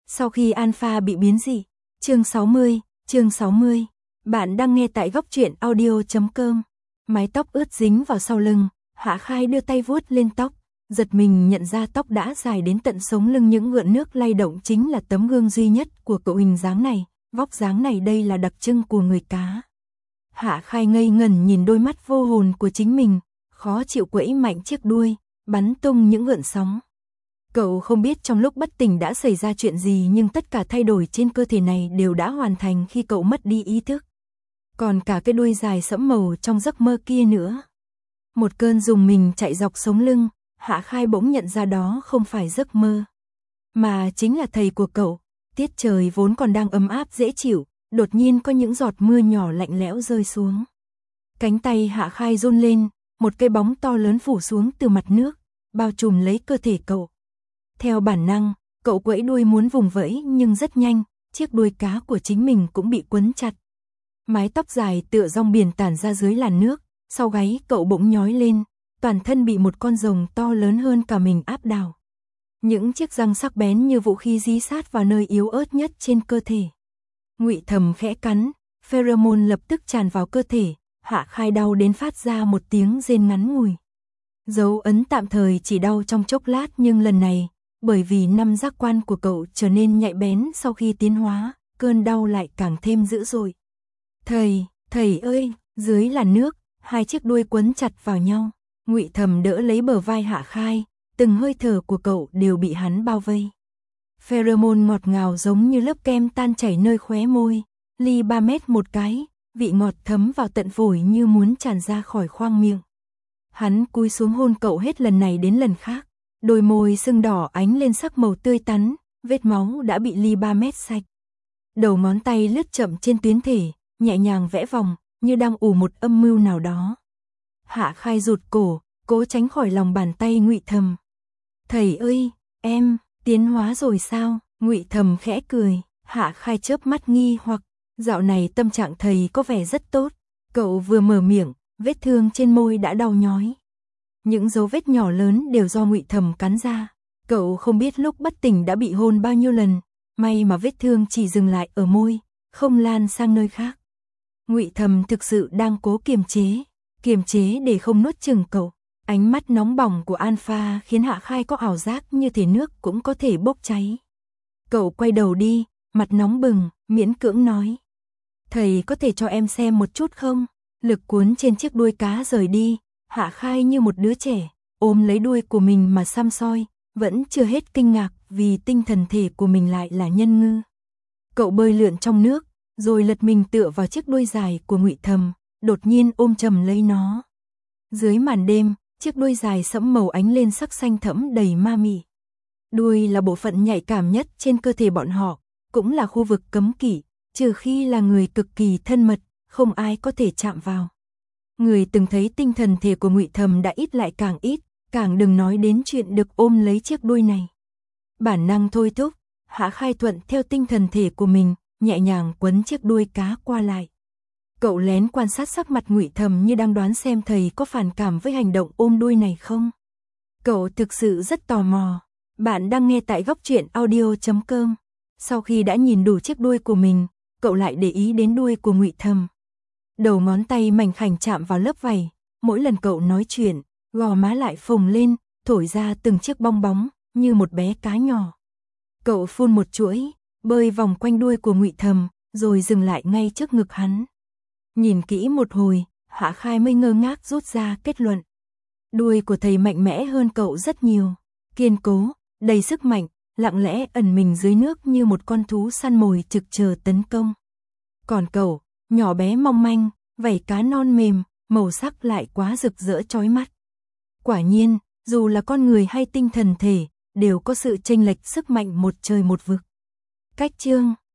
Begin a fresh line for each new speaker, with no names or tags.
Sau khi Alpha bị biến dị. Chương 60. Bạn đang nghe tại góc truyện audio.com. Mái tóc ướt dính vào sau lưng, Hạ Khai đưa tay vuốt lên tóc, giật mình nhận ra tóc đã dài đến tận sống lưng, những gợn nước lay động chính là tấm gương duy nhất của cậu. Hình dáng này, vóc dáng này, đây là đặc trưng của người cá. Hạ Khai ngây ngẩn nhìn đôi mắt vô hồn của chính mình, khó chịu quẫy mạnh chiếc đuôi, bắn tung những gợn sóng. Cậu không biết trong lúc bất tỉnh đã xảy ra chuyện gì, nhưng tất cả thay đổi trên cơ thể này đều đã hoàn thành khi cậu mất đi ý thức. Còn cả cái đuôi dài sẫm màu trong giấc mơ kia nữa. Một cơn rùng mình chạy dọc sống lưng, Hạ Khai bỗng nhận ra đó không phải giấc mơ, mà chính là thầy của cậu. Tiết trời vốn còn đang ấm áp dễ chịu, đột nhiên có những giọt mưa nhỏ lạnh lẽo rơi xuống. Cánh tay Hạ Khai run lên, một cái bóng to lớn phủ xuống từ mặt nước, bao trùm lấy cơ thể cậu. Theo bản năng, cậu quẫy đuôi muốn vùng vẫy, nhưng rất nhanh, chiếc đuôi cá của chính mình cũng bị quấn chặt. Mái tóc dài tựa rong biển tản ra dưới làn nước, sau gáy cậu bỗng nhói lên, toàn thân bị một con rồng to lớn hơn cả mình áp đảo. Những chiếc răng sắc bén như vũ khí dí sát vào nơi yếu ớt nhất trên cơ thể. Ngụy Thầm khẽ cắn, pheromone lập tức tràn vào cơ thể, Hạ Khai đau đến phát ra một tiếng rên ngắn ngủi. Dấu ấn tạm thời chỉ đau trong chốc lát, nhưng lần này, bởi vì năm giác quan của cậu trở nên nhạy bén sau khi tiến hóa, cơn đau lại càng thêm dữ dội. Thầy ơi, dưới làn nước, hai chiếc đuôi quấn chặt vào nhau. Ngụy Thầm đỡ lấy bờ vai Hạ Khai, từng hơi thở của cậu đều bị hắn bao vây. Pheromone ngọt ngào giống như lớp kem tan chảy nơi khóe môi, ly 3 mét một cái, vị ngọt thấm vào tận phổi như muốn tràn ra khỏi khoang miệng. Hắn cúi xuống hôn cậu hết lần này đến lần khác, đôi môi sưng đỏ ánh lên sắc màu tươi tắn, vết máu đã bị ly 3 mét sạch. Đầu ngón tay lướt chậm trên tuyến thể, nhẹ nhàng vẽ vòng, như đang ủ một âm mưu nào đó. Hạ Khai rụt cổ, cố tránh khỏi lòng bàn tay Ngụy Thầm. Thầy ơi, em, tiến hóa rồi sao? Ngụy Thầm khẽ cười, Hạ Khai chớp mắt nghi hoặc, dạo này tâm trạng thầy có vẻ rất tốt. Cậu vừa mở miệng, vết thương trên môi đã đau nhói. Những dấu vết nhỏ lớn đều do Ngụy Thầm cắn ra. Cậu không biết lúc bất tỉnh đã bị hôn bao nhiêu lần, may mà vết thương chỉ dừng lại ở môi, không lan sang nơi khác. Ngụy Thầm thực sự đang cố kiềm chế để không nuốt chửng cậu. Ánh mắt nóng bỏng của Alpha khiến Hạ Khai có ảo giác như thể nước cũng có thể bốc cháy. Cậu quay đầu đi, mặt nóng bừng, miễn cưỡng nói. Thầy có thể cho em xem một chút không? Lực cuốn trên chiếc đuôi cá rời đi, Hạ Khai như một đứa trẻ, ôm lấy đuôi của mình mà săm soi, vẫn chưa hết kinh ngạc vì tinh thần thể của mình lại là nhân ngư. Cậu bơi lượn trong nước, rồi lật mình tựa vào chiếc đuôi dài của Ngụy Thầm, đột nhiên ôm chầm lấy nó. Dưới màn đêm, chiếc đuôi dài sẫm màu ánh lên sắc xanh thẫm đầy ma mị. Đuôi là bộ phận nhạy cảm nhất trên cơ thể bọn họ, cũng là khu vực cấm kỵ, trừ khi là người cực kỳ thân mật, không ai có thể chạm vào. Người từng thấy tinh thần thể của Ngụy Thầm đã ít lại càng ít, càng đừng nói đến chuyện được ôm lấy chiếc đuôi này. Bản năng thôi thúc, Hạ Khai thuận theo tinh thần thể của mình, nhẹ nhàng quấn chiếc đuôi cá qua lại. Cậu lén quan sát sắc mặt Ngụy Thầm như đang đoán xem thầy có phản cảm với hành động ôm đuôi này không. Cậu thực sự rất tò mò. Bạn đang nghe tại góc truyện audio.com. Sau khi đã nhìn đủ chiếc đuôi của mình, cậu lại để ý đến đuôi của Ngụy Thầm. Đầu ngón tay mảnh khảnh chạm vào lớp vảy, mỗi lần cậu nói chuyện, gò má lại phồng lên, thổi ra từng chiếc bong bóng, như một bé cá nhỏ. Cậu phun một chuỗi, bơi vòng quanh đuôi của Ngụy Thầm, rồi dừng lại ngay trước ngực hắn. Nhìn kỹ một hồi, Hạ Khai mới ngơ ngác rút ra kết luận. Đuôi của thầy mạnh mẽ hơn cậu rất nhiều, kiên cố, đầy sức mạnh, lặng lẽ ẩn mình dưới nước như một con thú săn mồi trực chờ tấn công. Còn cậu, nhỏ bé mong manh, vảy cá non mềm, màu sắc lại quá rực rỡ chói mắt. Quả nhiên, dù là con người hay tinh thần thể, đều có sự chênh lệch sức mạnh một trời một vực. Cách chương